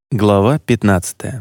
Глава 15.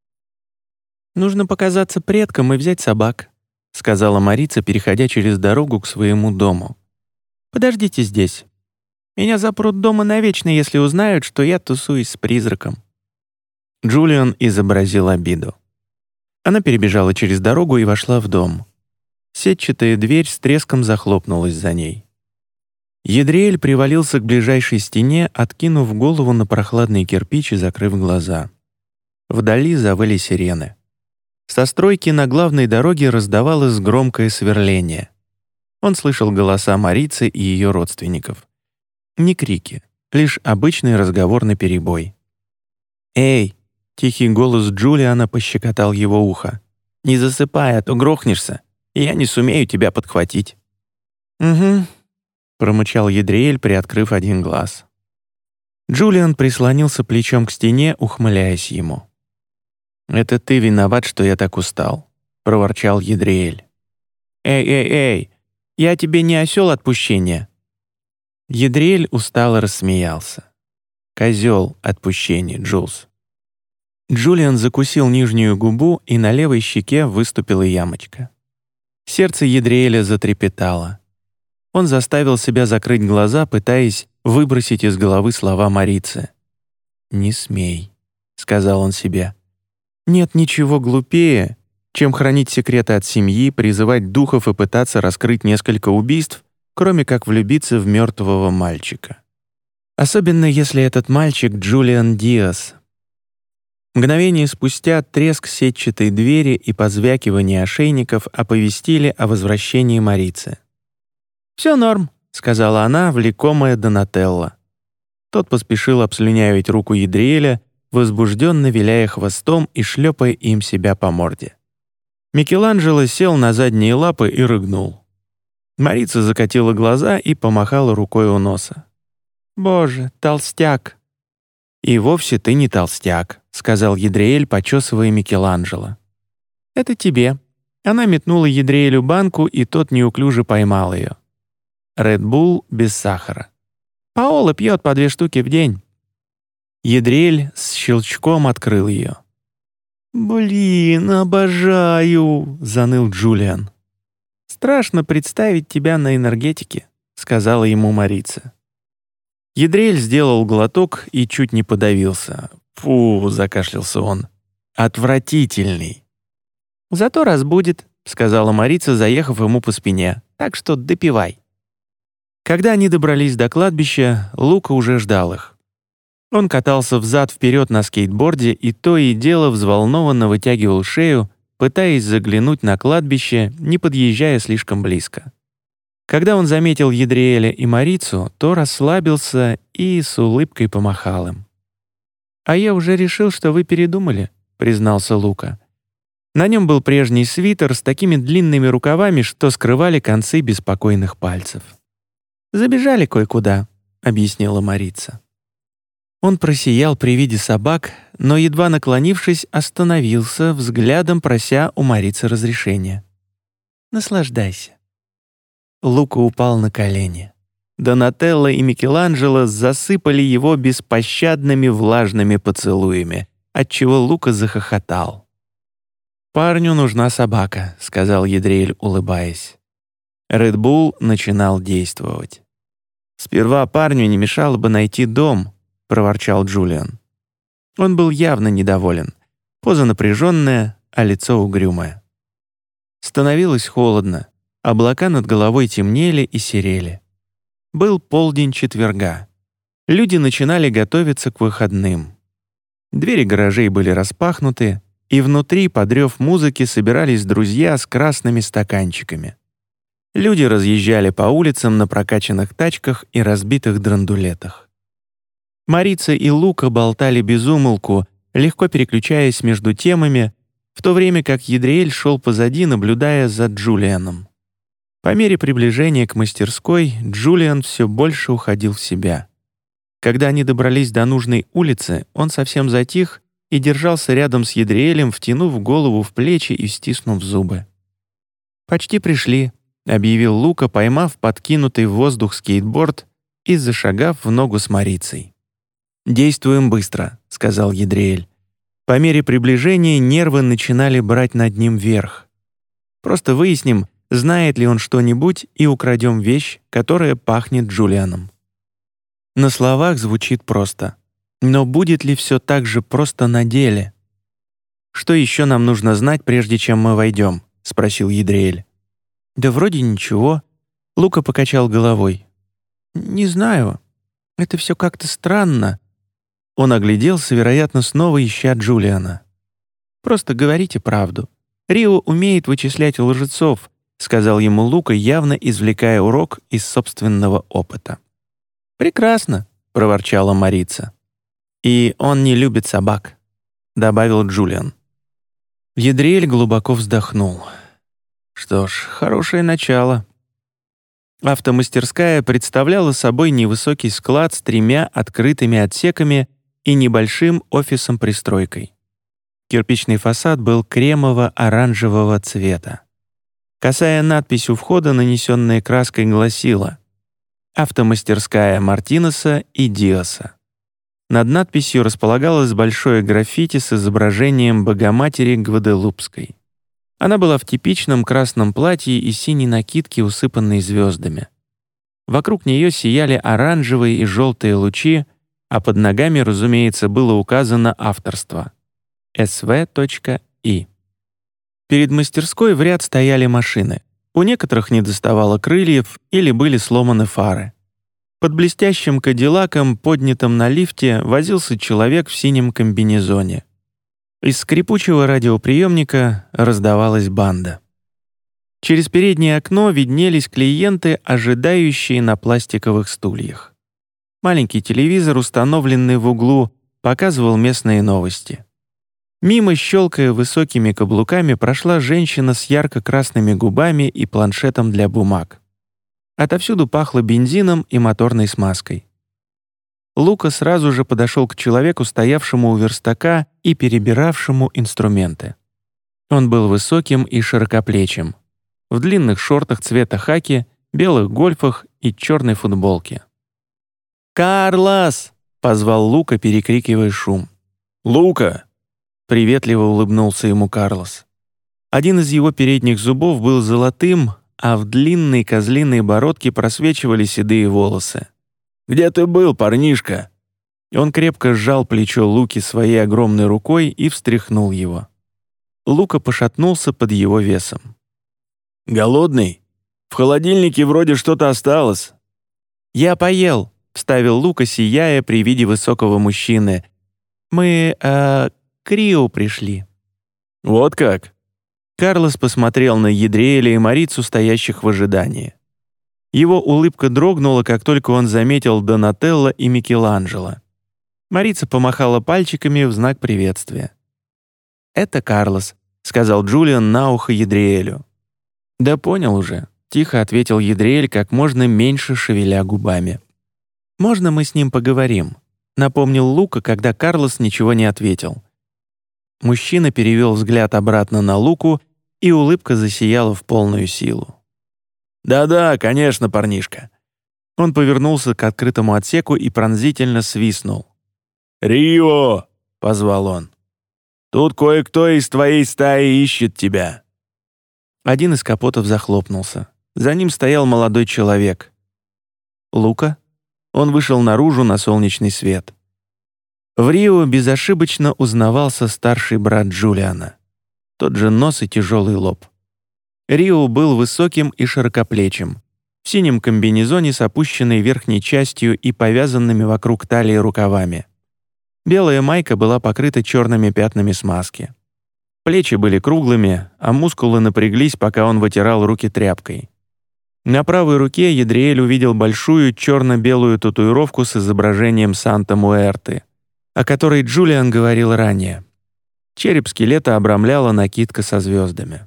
«Нужно показаться предкам и взять собак», — сказала Марица, переходя через дорогу к своему дому. «Подождите здесь. Меня запрут дома навечно, если узнают, что я тусуюсь с призраком». Джулиан изобразил обиду. Она перебежала через дорогу и вошла в дом. Сетчатая дверь с треском захлопнулась за ней. Едриэль привалился к ближайшей стене, откинув голову на прохладный кирпич и закрыв глаза. Вдали завыли сирены. Со стройки на главной дороге раздавалось громкое сверление. Он слышал голоса Марицы и ее родственников. Не крики, лишь обычный разговор наперебой. «Эй!» — тихий голос Джулиана пощекотал его ухо. «Не засыпай, а то грохнешься, и я не сумею тебя подхватить». «Угу», — промычал Едриэль, приоткрыв один глаз. Джулиан прислонился плечом к стене, ухмыляясь ему. «Это ты виноват, что я так устал», — проворчал Едриэль. «Эй, я тебе не осел отпущения». Едриэль устало рассмеялся. «Козел отпущения, Джулс». Джулиан закусил нижнюю губу, и на левой щеке выступила ямочка. Сердце Едриэля затрепетало. Он заставил себя закрыть глаза, пытаясь выбросить из головы слова Марицы. «Не смей», — сказал он себе. «Нет ничего глупее, чем хранить секреты от семьи, призывать духов и пытаться раскрыть несколько убийств, кроме как влюбиться в мертвого мальчика. Особенно если этот мальчик Джулиан Диас». Мгновение спустя треск сетчатой двери и позвякивание ошейников оповестили о возвращении Марицы. «Все норм», — сказала она, влекомая Донателло. Тот поспешил обслюнявить руку Едриэля, возбужденно виляя хвостом и шлепая им себя по морде. Микеланджело сел на задние лапы и рыгнул. Марица закатила глаза и помахала рукой у носа. «Боже, толстяк!» «И вовсе ты не толстяк», — сказал Едриэль, почесывая Микеланджело. «Это тебе». Она метнула Едриэлю банку, и тот неуклюже поймал ее. Red Bull без сахара. Паоло пьет по 2 штуки в день. Едриэль с щелчком открыл ее. «Блин, обожаю!» — заныл Джулиан. «Страшно представить тебя на энергетике», — сказала ему Марица. Едриэль сделал глоток и чуть не подавился. «Фу!» — закашлялся он. «Отвратительный!» «Зато разбудит», — сказала Марица, заехав ему по спине. «Так что допивай». Когда они добрались до кладбища, Лука уже ждал их. Он катался взад-вперед на скейтборде и то и дело взволнованно вытягивал шею, пытаясь заглянуть на кладбище, не подъезжая слишком близко. Когда он заметил Едриэля и Марицу, то расслабился и с улыбкой помахал им. «А я уже решил, что вы передумали», — признался Лука. На нем был прежний свитер с такими длинными рукавами, что скрывали концы беспокойных пальцев. «Забежали кое-куда», — объяснила Марица. Он просиял при виде собак, но, едва наклонившись, остановился, взглядом прося у Марицы разрешения. «Наслаждайся». Лука упал на колени. Донателло и Микеланджело засыпали его беспощадными влажными поцелуями, отчего Лука захохотал. «Парню нужна собака», — сказал Едриэль, улыбаясь. Red Bull начинал действовать. «Сперва парню не мешало бы найти дом», — проворчал Джулиан. Он был явно недоволен. Поза напряженная, а лицо угрюмое. Становилось холодно. Облака над головой темнели и серели. Был полдень четверга. Люди начинали готовиться к выходным. Двери гаражей были распахнуты, и внутри под рев музыки собирались друзья с красными стаканчиками. Люди разъезжали по улицам на прокачанных тачках и разбитых драндулетах. Марица и Лука болтали без умолку, легко переключаясь между темами, в то время как Едриэль шел позади, наблюдая за Джулианом. По мере приближения к мастерской Джулиан все больше уходил в себя. Когда они добрались до нужной улицы, он совсем затих и держался рядом с Едриэлем, втянув голову в плечи и стиснув зубы. «Почти пришли», — объявил Лука, поймав подкинутый в воздух скейтборд и зашагав в ногу с Марицей. «Действуем быстро», — сказал Едриэль. По мере приближения нервы начинали брать над ним верх. «Просто выясним, знает ли он что-нибудь, и украдем вещь, которая пахнет Джулианом». На словах звучит просто. Но будет ли все так же просто на деле? «Что еще нам нужно знать, прежде чем мы войдем?» — спросил Едриэль. «Да вроде ничего». Лука покачал головой. «Не знаю. Это все как-то странно». Он огляделся, вероятно, снова ища Джулиана. «Просто говорите правду. Рио умеет вычислять лжецов», — сказал ему Лука, явно извлекая урок из собственного опыта. «Прекрасно», — проворчала Марица. «И он не любит собак», — добавил Джулиан. Едриэль глубоко вздохнул. Что ж, хорошее начало. Автомастерская представляла собой невысокий склад с 3 открытыми отсеками и небольшим офисом-пристройкой. Кирпичный фасад был кремово-оранжевого цвета. Косая надпись у входа, нанесенная краской, гласила «Автомастерская Мартинеса и Диаса». Над надписью располагалось большое граффити с изображением Богоматери Гваделупской. Она была в типичном красном платье и синей накидке, усыпанной звездами. Вокруг нее сияли оранжевые и желтые лучи, а под ногами, разумеется, было указано авторство — sv.i. Перед мастерской в ряд стояли машины. У некоторых недоставало крыльев или были сломаны фары. Под блестящим кадиллаком, поднятым на лифте, возился человек в синем комбинезоне. Из скрипучего радиоприемника раздавалась банда. Через переднее окно виднелись клиенты, ожидающие на пластиковых стульях. Маленький телевизор, установленный в углу, показывал местные новости. Мимо, щелкая высокими каблуками, прошла женщина с ярко-красными губами и планшетом для бумаг. Отовсюду пахло бензином и моторной смазкой. Лука сразу же подошел к человеку, стоявшему у верстака и перебиравшему инструменты. Он был высоким и широкоплечим, в длинных шортах цвета хаки, белых гольфах и черной футболке. «Карлос!» — позвал Лука, перекрикивая шум. «Лука!» — приветливо улыбнулся ему Карлос. Один из его передних зубов был золотым, а в длинной козлиной бородке просвечивали седые волосы. «Где ты был, парнишка?» Он крепко сжал плечо Луки своей огромной рукой и встряхнул его. Лука пошатнулся под его весом. «Голодный? В холодильнике вроде что-то осталось». «Я поел», — вставил Лука, сияя при виде высокого мужчины. «Мы, к Рио пришли». «Вот как?» Карлос посмотрел на Едриэля и Марицу, стоящих в ожидании. Его улыбка дрогнула, как только он заметил Донателло и Микеланджело. Марица помахала пальчиками в знак приветствия. «Это Карлос», — сказал Джулиан на ухо Едриэлю. «Да понял уже», — тихо ответил Едриэль, как можно меньше шевеля губами. «Можно мы с ним поговорим?» — напомнил Лука, когда Карлос ничего не ответил. Мужчина перевел взгляд обратно на Луку, и улыбка засияла в полную силу. «Да-да, конечно, парнишка». Он повернулся к открытому отсеку и пронзительно свистнул. «Рио!» — позвал он. «Тут кое-кто из твоей стаи ищет тебя». Один из капотов захлопнулся. За ним стоял молодой человек. «Лука?» Он вышел наружу на солнечный свет. В Рио безошибочно узнавался старший брат Джулиана. Тот же нос и тяжелый лоб. Рио был высоким и широкоплечим, в синем комбинезоне с опущенной верхней частью и повязанными вокруг талии рукавами. Белая майка была покрыта черными пятнами смазки. Плечи были круглыми, а мускулы напряглись, пока он вытирал руки тряпкой. На правой руке Едриэль увидел большую черно-белую татуировку с изображением Санта-Муэрты, о которой Джулиан говорил ранее. Череп скелета обрамляла накидка со звездами.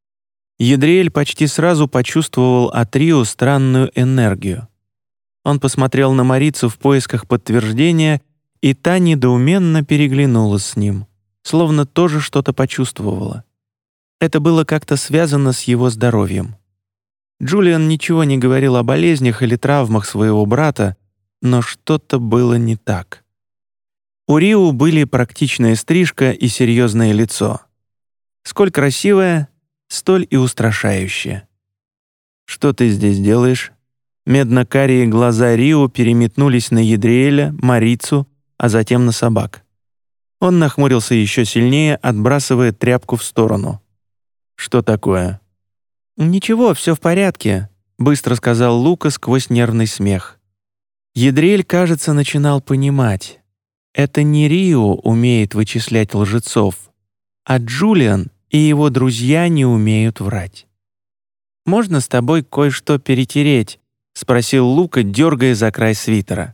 Едриэль почти сразу почувствовал от Рио странную энергию. Он посмотрел на Марицу в поисках подтверждения, и та недоуменно переглянулась с ним, словно тоже что-то почувствовала. Это было как-то связано с его здоровьем. Джулиан ничего не говорил о болезнях или травмах своего брата, но что-то было не так. У Рио были практичная стрижка и серьезное лицо. Сколь красивое, столь и устрашающее. «Что ты здесь делаешь?» Медно-карие глаза Рио переметнулись на Едриэля, Марицу, а затем на собак. Он нахмурился еще сильнее, отбрасывая тряпку в сторону. «Что такое?» «Ничего, все в порядке», — быстро сказал Лука сквозь нервный смех. Едриэль, кажется, начинал понимать. Это не Рио умеет вычислять лжецов, а Джулиан и его друзья не умеют врать. «Можно с тобой кое-что перетереть?» — спросил Лука, дергая за край свитера.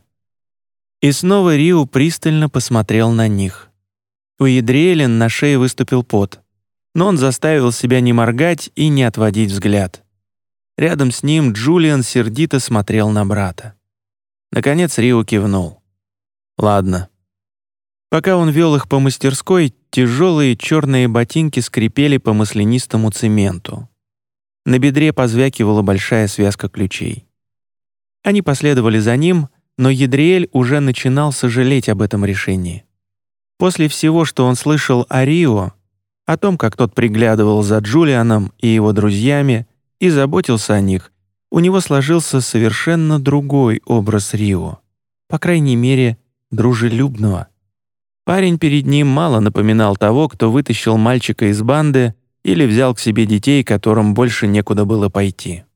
И снова Рио пристально посмотрел на них. У Едриэля на шее выступил пот, но он заставил себя не моргать и не отводить взгляд. Рядом с ним Джулиан сердито смотрел на брата. Наконец Рио кивнул. «Ладно». Пока он вел их по мастерской, тяжелые черные ботинки скрипели по маслянистому цементу. На бедре позвякивала большая связка ключей. Они последовали за ним, но Едриэль уже начинал сожалеть об этом решении. После всего, что он слышал о Рио, о том, как тот приглядывал за Джулианом и его друзьями и заботился о них, у него сложился совершенно другой образ Рио, по крайней мере, дружелюбного. Парень перед ним мало напоминал того, кто вытащил мальчика из банды или взял к себе детей, которым больше некуда было пойти.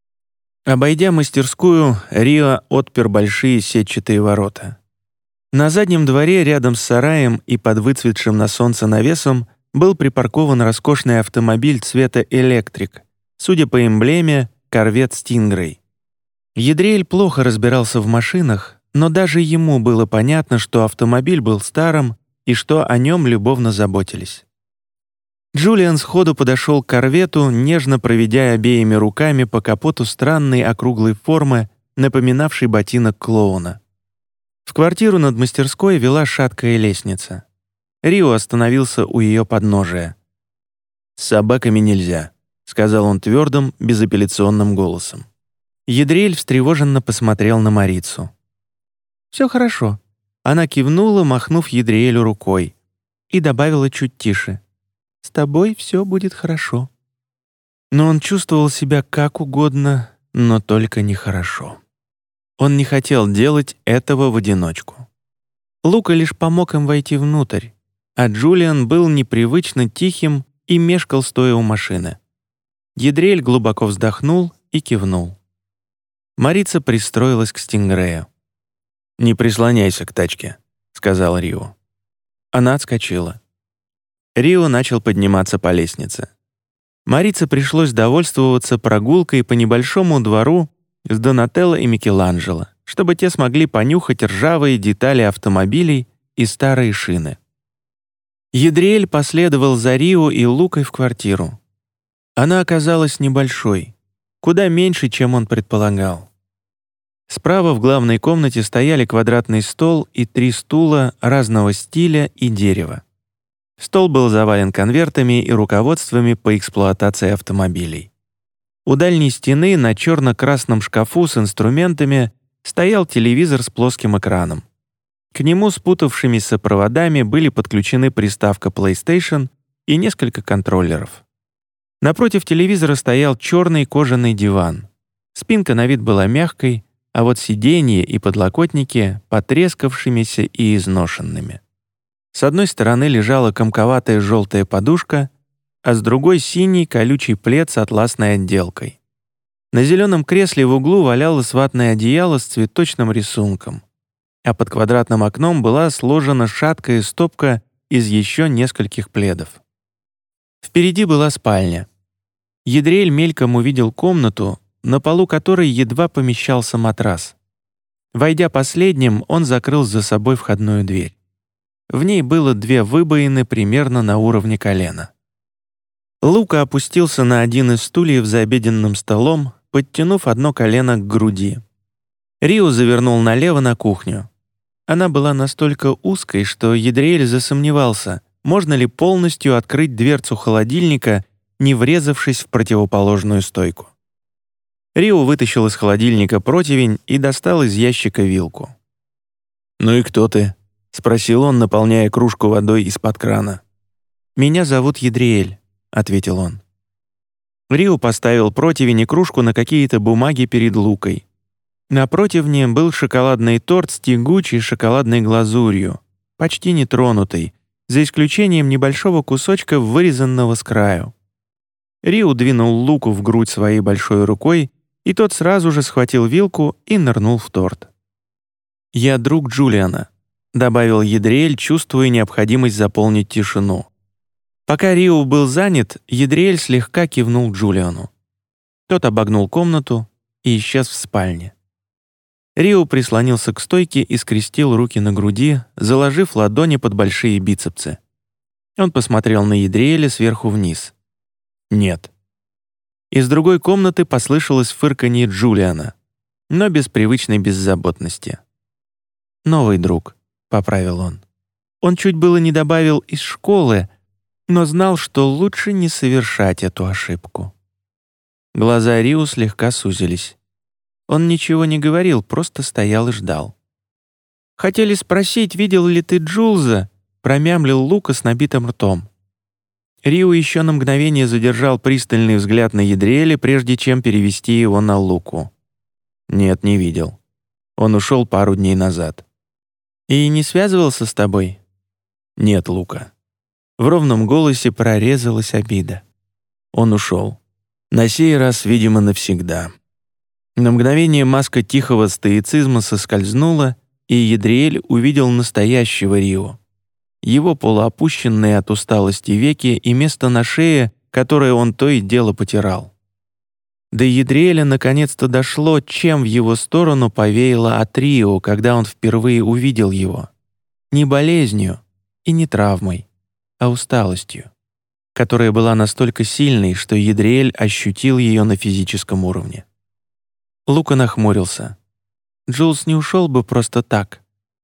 Обойдя мастерскую, Рио отпер большие сетчатые ворота. На заднем дворе, рядом с сараем и под выцветшим на солнце навесом, был припаркован роскошный автомобиль цвета электрик, судя по эмблеме, корвет «Стингрей». Едриэль плохо разбирался в машинах, но даже ему было понятно, что автомобиль был старым и что о нем любовно заботились. Джулиан сходу подошел к корвету, нежно проведя обеими руками по капоту странной округлой формы, напоминавшей ботинок клоуна. В квартиру над мастерской вела шаткая лестница. Рио остановился у ее подножия. «С собаками нельзя», — сказал он твердым, безапелляционным голосом. Едриэль встревоженно посмотрел на Марицу. «Все хорошо». Она кивнула, махнув Едриэлю рукой, и добавила чуть тише. «С тобой все будет хорошо». Но он чувствовал себя как угодно, но только нехорошо. Он не хотел делать этого в одиночку. Лука лишь помог им войти внутрь, а Джулиан был непривычно тихим и мешкал, стоя у машины. Едриэль глубоко вздохнул и кивнул. Марица пристроилась к Стингрею. «Не прислоняйся к тачке», — сказал Рио. Она отскочила. Рио начал подниматься по лестнице. Марице пришлось довольствоваться прогулкой по небольшому двору с Донателло и Микеланджело, чтобы те смогли понюхать ржавые детали автомобилей и старые шины. Едриэль последовал за Рио и Лукой в квартиру. Она оказалась небольшой, куда меньше, чем он предполагал. Справа в главной комнате стояли квадратный стол и 3 стула разного стиля и дерева. Стол был завален конвертами и руководствами по эксплуатации автомобилей. У дальней стены на черно-красном шкафу с инструментами стоял телевизор с плоским экраном. К нему спутавшимися проводами были подключены приставка PlayStation и несколько контроллеров. Напротив телевизора стоял черный кожаный диван. Спинка на вид была мягкой, а вот сиденья и подлокотники потрескавшимися и изношенными. С одной стороны лежала комковатая желтая подушка, а с другой — синий колючий плед с атласной отделкой. На зеленом кресле в углу валялось ватное одеяло с цветочным рисунком, а под квадратным окном была сложена шаткая стопка из еще нескольких пледов. Впереди была спальня. Едриэль мельком увидел комнату, на полу которой едва помещался матрас. Войдя последним, он закрыл за собой входную дверь. В ней было 2 выбоины примерно на уровне колена. Лука опустился на один из стульев за обеденным столом, подтянув одно колено к груди. Рио завернул налево на кухню. Она была настолько узкой, что Едриэль засомневался, можно ли полностью открыть дверцу холодильника, не врезавшись в противоположную стойку. Рио вытащил из холодильника противень и достал из ящика вилку. «Ну и кто ты?» — спросил он, наполняя кружку водой из-под крана. «Меня зовут Едриэль», — ответил он. Рио поставил противень и кружку на какие-то бумаги перед Лукой. На противне был шоколадный торт с тягучей шоколадной глазурью, почти нетронутый, за исключением небольшого кусочка, вырезанного с краю. Рио двинул Луку в грудь своей большой рукой, и тот сразу же схватил вилку и нырнул в торт. «Я друг Джулиана», — добавил Едриэль, чувствуя необходимость заполнить тишину. Пока Рио был занят, Едриэль слегка кивнул Джулиану. Тот обогнул комнату и исчез в спальне. Рио прислонился к стойке и скрестил руки на груди, заложив ладони под большие бицепсы. Он посмотрел на Едриэля сверху вниз. «Нет». Из другой комнаты послышалось фырканье Джулиана, но без привычной беззаботности. «Новый друг», — поправил он. Он чуть было не добавил «из школы», но знал, что лучше не совершать эту ошибку. Глаза Рио слегка сузились. Он ничего не говорил, просто стоял и ждал. «Хотели спросить, видел ли ты Джулза?» — промямлил Лука с набитым ртом. Рио еще на мгновение задержал пристальный взгляд на Едриэля, прежде чем перевести его на Луку. «Нет, не видел. Он ушел пару дней назад». «И не связывался с тобой?» «Нет, Лука». В ровном голосе прорезалась обида. Он ушел. На сей раз, видимо, навсегда. На мгновение маска тихого стоицизма соскользнула, и Едриэль увидел настоящего Рио. Его полуопущенные от усталости веки и место на шее, которое он то и дело потирал. До Едриэля наконец-то дошло, чем в его сторону повеяло от Рио, когда он впервые увидел его. Не болезнью и не травмой, а усталостью, которая была настолько сильной, что Едриэль ощутил ее на физическом уровне. Лука нахмурился. Джулс не ушел бы просто так.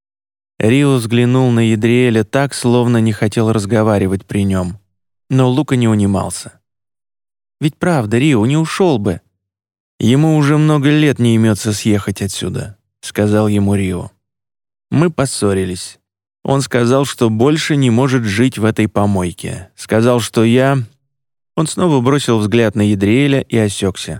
Рио взглянул на Едриэля так, словно не хотел разговаривать при нем. Но Лука не унимался. «Ведь правда, Рио не ушел бы». «Ему уже много лет не имется съехать отсюда», — сказал ему Рио. «Мы поссорились. Он сказал, что больше не может жить в этой помойке. Сказал, что я...» Он снова бросил взгляд на Едриэля и осекся.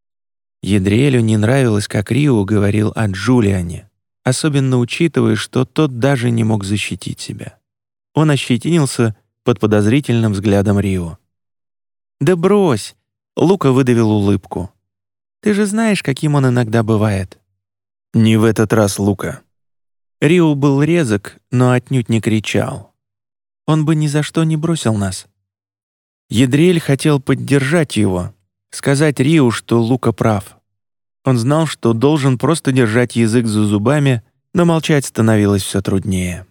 Едриэлю не нравилось, как Рио говорил о Джулиане, особенно учитывая, что тот даже не мог защитить себя. Он ощетинился под подозрительным взглядом Рио. «Да брось!» — Лука выдавил улыбку. «Ты же знаешь, каким он иногда бывает». «Не в этот раз, Лука». Рио был резок, но отнюдь не кричал. Он бы ни за что не бросил нас. Едриэль хотел поддержать его, сказать Рио, что Лука прав. Он знал, что должен просто держать язык за зубами, но молчать становилось все труднее.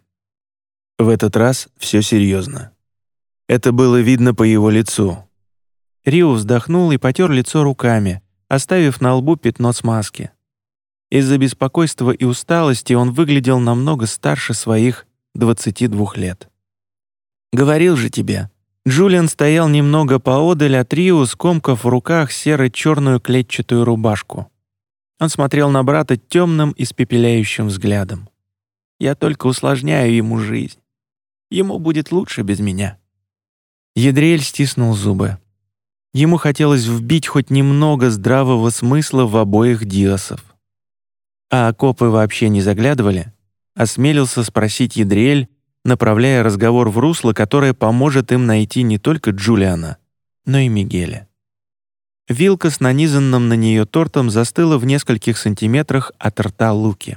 В этот раз все серьезно. Это было видно по его лицу. Рио вздохнул и потер лицо руками, оставив на лбу пятно смазки. Из-за беспокойства и усталости он выглядел намного старше своих 22 лет. «Говорил же тебе». Джулиан стоял немного поодаль от Рио, скомкав в руках серо-черную клетчатую рубашку. Он смотрел на брата темным, испепеляющим взглядом. «Я только усложняю ему жизнь. Ему будет лучше без меня». Едриэль стиснул зубы. Ему хотелось вбить хоть немного здравого смысла в обоих диасов. «А окопы вообще не заглядывали?» — осмелился спросить Едриэль, направляя разговор в русло, которое поможет им найти не только Джулиана, но и Мигеля. Вилка с нанизанным на нее тортом застыла в нескольких сантиметрах от рта Луки.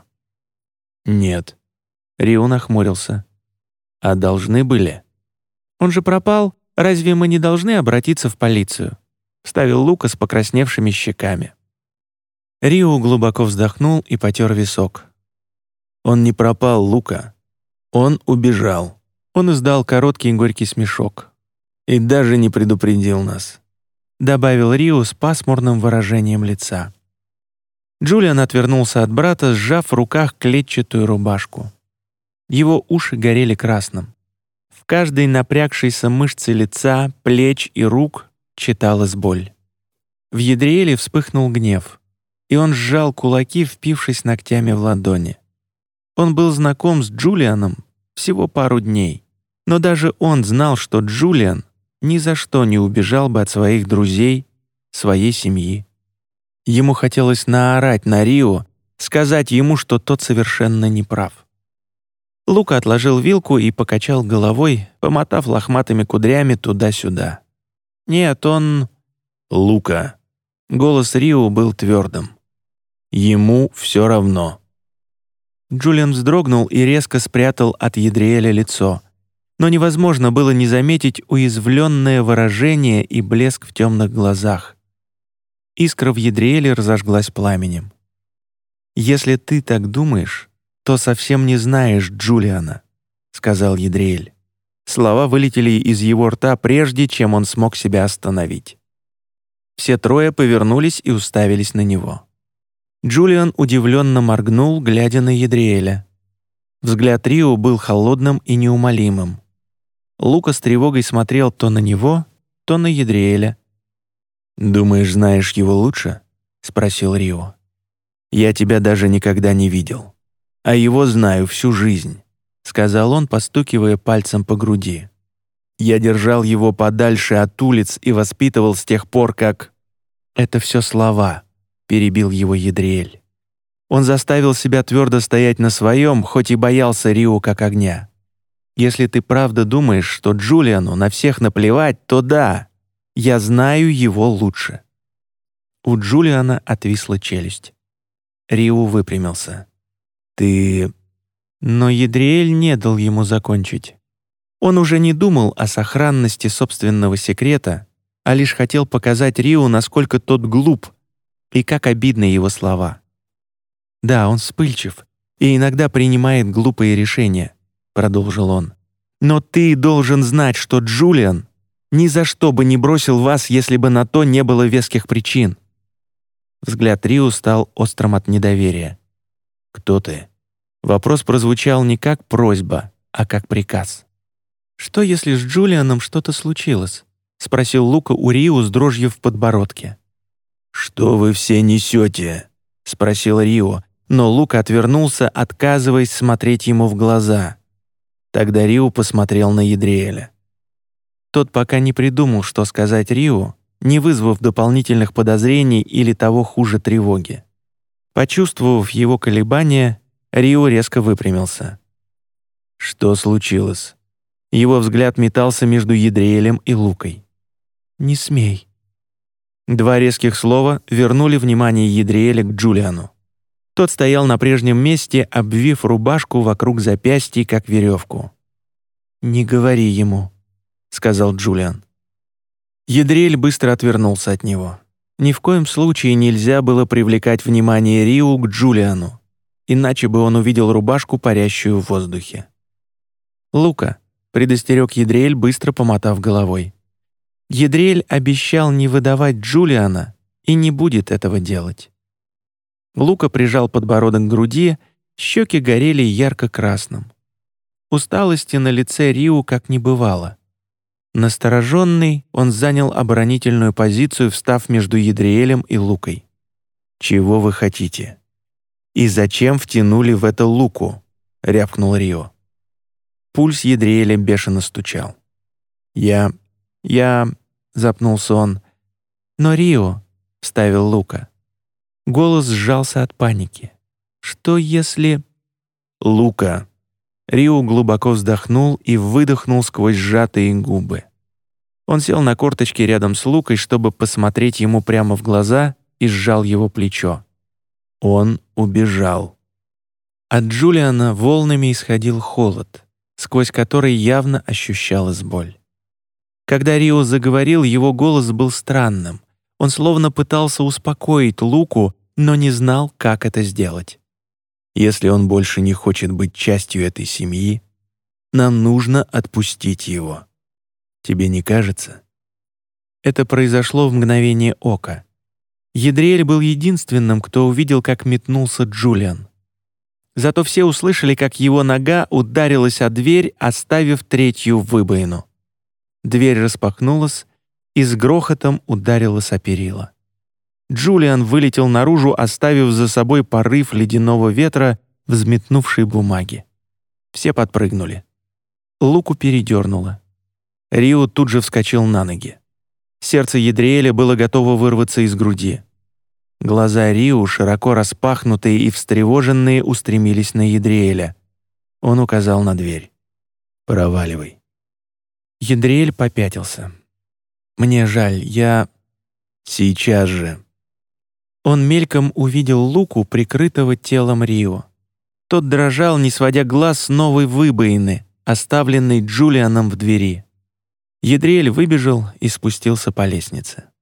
«Нет». Рио нахмурился. «А должны были?» «Он же пропал. Разве мы не должны обратиться в полицию?» — вставил Лука с покрасневшими щеками. Рио глубоко вздохнул и потер висок. «Он не пропал, Лука. Он убежал». Он издал короткий горький смешок. «И даже не предупредил нас», — добавил Рио с пасмурным выражением лица. Джулиан отвернулся от брата, сжав в руках клетчатую рубашку. Его уши горели красным. В каждой напрягшейся мышце лица, плеч и рук читалась боль. В Едриэле вспыхнул гнев, и он сжал кулаки, впившись ногтями в ладони. Он был знаком с Джулианом всего пару дней, но даже он знал, что Джулиан ни за что не убежал бы от своих друзей, своей семьи. Ему хотелось наорать на Рио, сказать ему, что тот совершенно не прав. Лука отложил вилку и покачал головой, помотав лохматыми кудрями туда-сюда. «Нет, он...» «Лука». Голос Рио был твердым. «Ему все равно». Джулиан вздрогнул и резко спрятал от Едриэля лицо, но невозможно было не заметить уязвленное выражение и блеск в темных глазах. Искра в Едриэле разожглась пламенем. «Если ты так думаешь, то совсем не знаешь Джулиана», — сказал Едриэль. Слова вылетели из его рта, прежде чем он смог себя остановить. Все трое повернулись и уставились на него. Джулиан удивленно моргнул, глядя на Едриэля. Взгляд Рио был холодным и неумолимым. Лука с тревогой смотрел то на него, то на Едриэля. «Думаешь, знаешь его лучше?» — спросил Рио. «Я тебя даже никогда не видел, а его знаю всю жизнь», — сказал он, постукивая пальцем по груди. «Я держал его подальше от улиц и воспитывал с тех пор, как...» «Это все слова», — перебил его Едриэль. Он заставил себя твердо стоять на своем, хоть и боялся Рио как огня. «Если ты правда думаешь, что Джулиану на всех наплевать, то да, я знаю его лучше». У Джулиана отвисла челюсть. Рио выпрямился. «Ты...» Но Едриэль не дал ему закончить. Он уже не думал о сохранности собственного секрета, а лишь хотел показать Рио, насколько тот глуп и как обидны его слова. «Да, он вспыльчив и иногда принимает глупые решения», — продолжил он. «Но ты должен знать, что Джулиан ни за что бы не бросил вас, если бы на то не было веских причин». Взгляд Рио стал острым от недоверия. «Кто ты?» Вопрос прозвучал не как просьба, а как приказ. «Что, если с Джулианом что-то случилось?» — спросил Лука у Рио с дрожью в подбородке. «Что вы все несете?» — спросил Рио, но Лука отвернулся, отказываясь смотреть ему в глаза. Тогда Рио посмотрел на Едриэля. Тот пока не придумал, что сказать Рио, не вызвав дополнительных подозрений или того хуже тревоги. Почувствовав его колебания, Рио резко выпрямился. «Что случилось?» Его взгляд метался между Едриэлем и Лукой. «Не смей». Два резких слова вернули внимание Едриэля к Джулиану. Тот стоял на прежнем месте, обвив рубашку вокруг запястья, как веревку. «Не говори ему», — сказал Джулиан. Едриэль быстро отвернулся от него. Ни в коем случае нельзя было привлекать внимание Рио к Джулиану, иначе бы он увидел рубашку, парящую в воздухе. «Лука», — предостерег Едриэль, быстро помотав головой. Едриэль обещал не выдавать Джулиана и не будет этого делать. Лука прижал подбородок к груди, щеки горели ярко-красным. Усталости на лице Рио как не бывало. Настороженный, он занял оборонительную позицию, встав между Едриэлем и Лукой. «Чего вы хотите? И зачем втянули в это Луку?» — рявкнул Рио. Пульс Едриэля бешено стучал. «Я...» — запнулся он. «Но Рио...» — вставил Лука. Голос сжался от паники. «Что если...» «Лука...» Рио глубоко вздохнул и выдохнул сквозь сжатые губы. Он сел на корточки рядом с Лукой, чтобы посмотреть ему прямо в глаза, и сжал его плечо. Он убежал. От Джулиана волнами исходил холод, сквозь который явно ощущалась боль. Когда Рио заговорил, его голос был странным. Он словно пытался успокоить Луку, но не знал, как это сделать. «Если он больше не хочет быть частью этой семьи, нам нужно отпустить его. Тебе не кажется?» Это произошло в мгновение ока. Едриэль был единственным, кто увидел, как метнулся Джулиан. Зато все услышали, как его нога ударилась о дверь, оставив третью выбоину. Дверь распахнулась и с грохотом ударилась о перила. Джулиан вылетел наружу, оставив за собой порыв ледяного ветра, взметнувшей бумаги. Все подпрыгнули. Луку передернуло. Рио тут же вскочил на ноги. Сердце Едриэля было готово вырваться из груди. Глаза Рио, широко распахнутые и встревоженные, устремились на Едриэля. Он указал на дверь. «Проваливай». Едриэль попятился. «Мне жаль, я...» «Сейчас же». Он мельком увидел Луку, прикрытого телом Рио. Тот дрожал, не сводя глаз с новой выбоины, оставленной Джулианом в двери. Едриэль выбежал и спустился по лестнице.